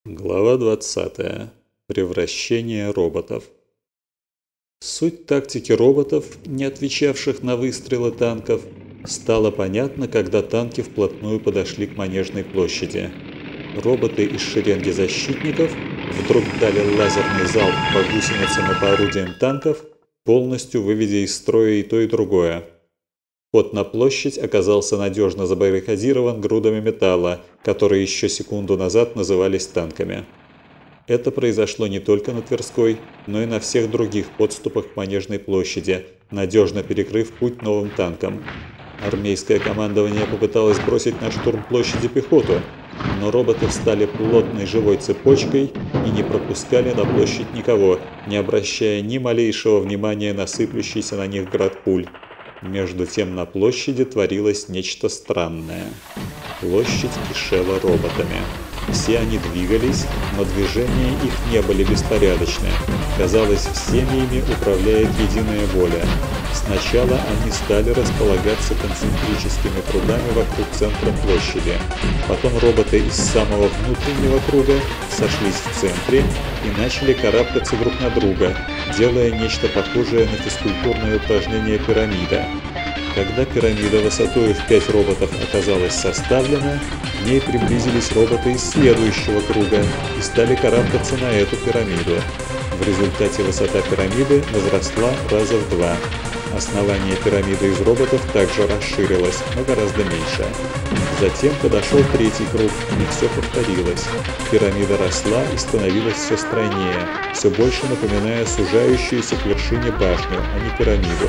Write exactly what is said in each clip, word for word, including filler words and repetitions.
Глава двадцатая. Превращение роботов. Суть тактики роботов, не отвечавших на выстрелы танков, стала понятна, когда танки вплотную подошли к Манежной площади. Роботы из шеренги защитников вдруг дали лазерный залп по гусеницам и по орудиям танков, полностью выведя из строя и то, и другое. Вход на площадь оказался надежно забаррикадирован грудами металла, которые еще секунду назад назывались танками. Это произошло не только на Тверской, но и на всех других подступах к Манежной площади, надежно перекрыв путь новым танкам. Армейское командование попыталось бросить на штурм площади пехоту, но роботы встали плотной живой цепочкой и не пропускали на площадь никого, не обращая ни малейшего внимания на сыплющийся на них град пуль. Между тем на площади творилось нечто странное. Площадь кишела роботами. Все они двигались, но движения их не были беспорядочны. Казалось, всеми ими управляет единая воля. Сначала они стали располагаться концентрическими кругами вокруг центра площади. Потом роботы из самого внутреннего круга сошлись в центре и начали карабкаться друг на друга, делая нечто похожее на физкультурное упражнение пирамида. Когда пирамида высотой в пять роботов оказалась составлена, к ней приблизились роботы из следующего круга и стали карабкаться на эту пирамиду. В результате высота пирамиды возросла раза в два. Основание пирамиды из роботов также расширилось, но гораздо меньше. Затем подошел третий круг, и все повторилось. Пирамида росла и становилась все стройнее, все больше напоминая сужающуюся к вершине башню, а не пирамиду.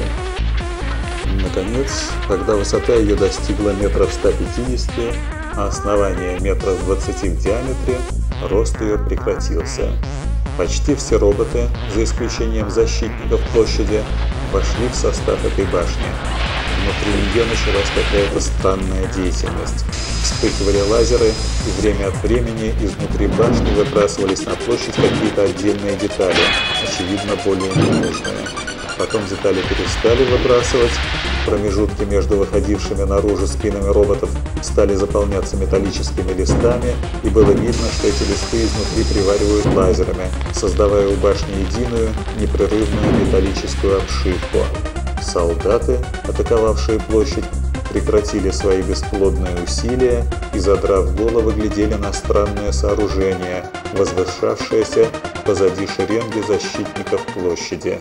Наконец, когда высота ее достигла метров ста пятидесяти, а основание метров двадцати в диаметре, рост ее прекратился. Почти все роботы, за исключением защитников площади, вошли в состав этой башни. Внутри нее началась какая-то странная деятельность. Вспыхивали лазеры, и время от времени изнутри башни выбрасывались на площадь какие-то отдельные детали, очевидно более ненужные. Потом детали перестали выбрасывать, промежутки между выходившими наружу спинами роботов стали заполняться металлическими листами, и было видно, что эти листы изнутри приваривают лазерами, создавая у башни единую, непрерывную металлическую обшивку. Солдаты, атаковавшие площадь, прекратили свои бесплодные усилия и, задрав головы, глядели на странное сооружение, возвышавшееся позади шеренги защитников площади.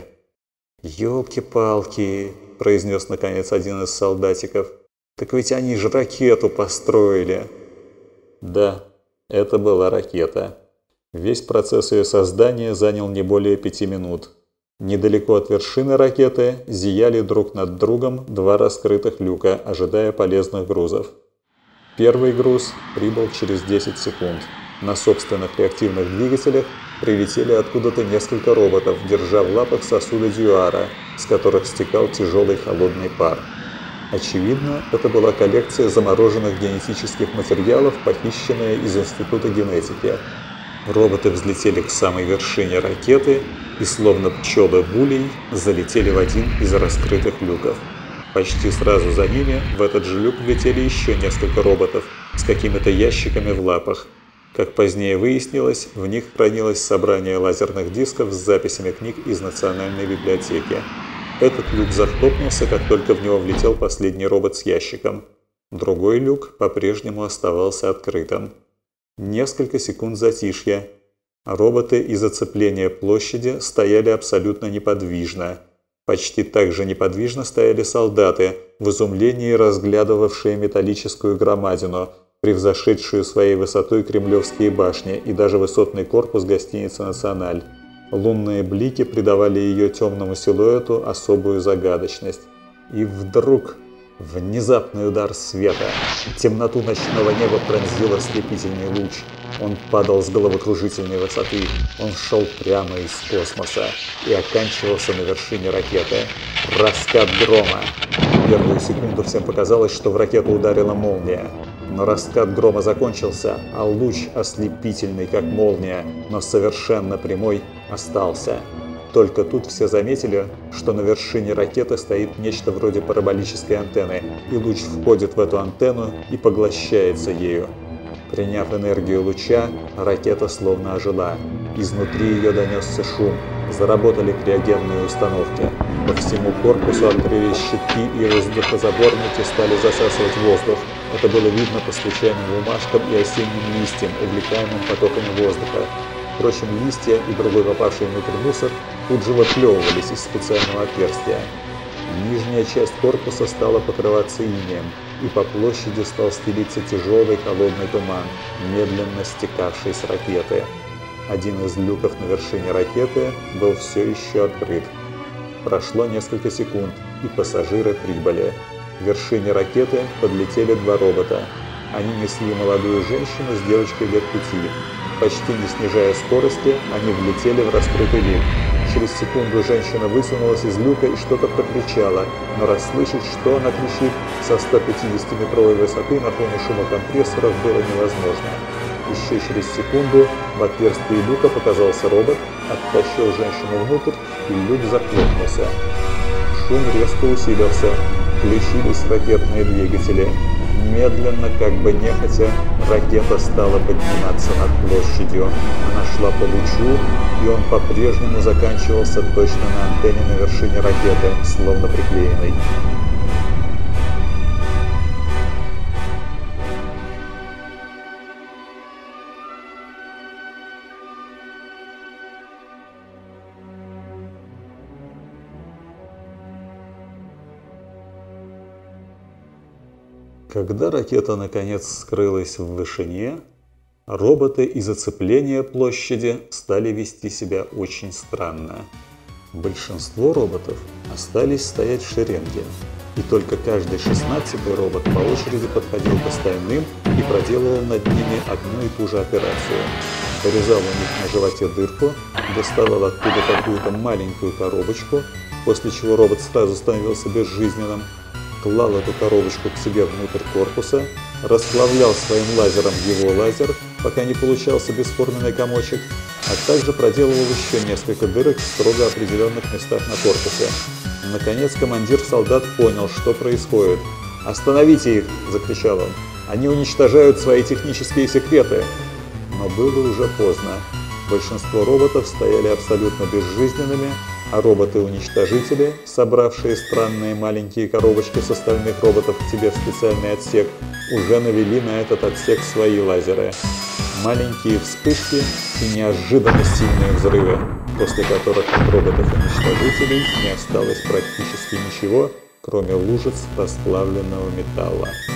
«Ёлки-палки!» – произнес наконец один из солдатиков. «Так ведь они же ракету построили!» Да, это была ракета. Весь процесс ее создания занял не более пяти минут. Недалеко от вершины ракеты зияли друг над другом два раскрытых люка, ожидая полезных грузов. Первый груз прибыл через десять секунд. На собственных реактивных двигателях прилетели откуда-то несколько роботов, держа в лапах сосуды Дьюара, с которых стекал тяжелый холодный пар. Очевидно, это была коллекция замороженных генетических материалов, похищенная из Института генетики. Роботы взлетели к самой вершине ракеты и, словно пчелы булей, залетели в один из раскрытых люков. Почти сразу за ними в этот же люк влетели еще несколько роботов с какими-то ящиками в лапах. Как позднее выяснилось, в них хранилось собрание лазерных дисков с записями книг из Национальной библиотеки. Этот люк захлопнулся, как только в него влетел последний робот с ящиком. Другой люк по-прежнему оставался открытым. Несколько секунд затишья. Роботы из оцепления площади стояли абсолютно неподвижно. Почти так же неподвижно стояли солдаты, в изумлении разглядывавшие металлическую громадину, превзошедшую своей высотой кремлевские башни и даже высотный корпус гостиницы «Националь». Лунные блики придавали ее темному силуэту особую загадочность. И вдруг внезапный удар света. Темноту ночного неба пронзил ослепительный луч. Он падал с головокружительной высоты. Он шел прямо из космоса и оканчивался на вершине ракеты. Раскат грома. В первую секунду всем показалось, что в ракету ударила молния. Но раскат грома закончился, а луч, ослепительный как молния, но совершенно прямой, остался. Только тут все заметили, что на вершине ракеты стоит нечто вроде параболической антенны, и луч входит в эту антенну и поглощается ею. Приняв энергию луча, ракета словно ожила. Изнутри ее донесся шум. Заработали криогенные установки. По всему корпусу открылись щитки, и воздухозаборники стали засасывать воздух. Это было видно по случайным бумажкам и осенним листьям, увлекаемым потоками воздуха. Впрочем, листья и другой попавший внутрь мусор тут же выплевывались из специального отверстия. Нижняя часть корпуса стала покрываться инеем, и по площади стал стелиться тяжелый холодный туман, медленно стекавший с ракеты. Один из люков на вершине ракеты был все еще открыт. Прошло несколько секунд, и пассажиры прибыли. К вершине ракеты подлетели два робота. Они несли молодую женщину с девочкой лет пяти. Почти не снижая скорости, они влетели в раскрытый люк. Через секунду женщина высунулась из люка и что-то прокричала, но расслышать, что она кричит, со ста пятидесятиметровой высоты на фоне шума компрессоров было невозможно. Еще через секунду в отверстии люка показался робот, оттащил женщину внутрь, и люк захлопнулся. Шум резко усилился, включились ракетные двигатели. Медленно, как бы нехотя, ракета стала подниматься над площадью. Она шла по лучу, и он по-прежнему заканчивался точно на антенне на вершине ракеты, словно приклеенной. Когда ракета наконец скрылась в вышине, роботы из оцепления площади стали вести себя очень странно. Большинство роботов остались стоять в шеренге, и только каждый шестнадцатый робот по очереди подходил к остальным и проделывал над ними одну и ту же операцию. Вырезал у них на животе дырку, доставал оттуда какую-то маленькую коробочку, после чего робот сразу становился безжизненным, клал эту коробочку к себе внутрь корпуса, расплавлял своим лазером его лазер, пока не получался бесформенный комочек, а также проделывал еще несколько дырок в строго определенных местах на корпусе. Наконец командир солдат понял, что происходит. «Остановите их!» – закричал он. «Они уничтожают свои технические секреты!» Но было уже поздно. Большинство роботов стояли абсолютно безжизненными, а роботы-уничтожители, собравшие странные маленькие коробочки с остальных роботов к себе в специальный отсек, уже навели на этот отсек свои лазеры. Маленькие вспышки и неожиданно сильные взрывы, после которых от роботов-уничтожителей не осталось практически ничего, кроме лужиц расплавленного металла.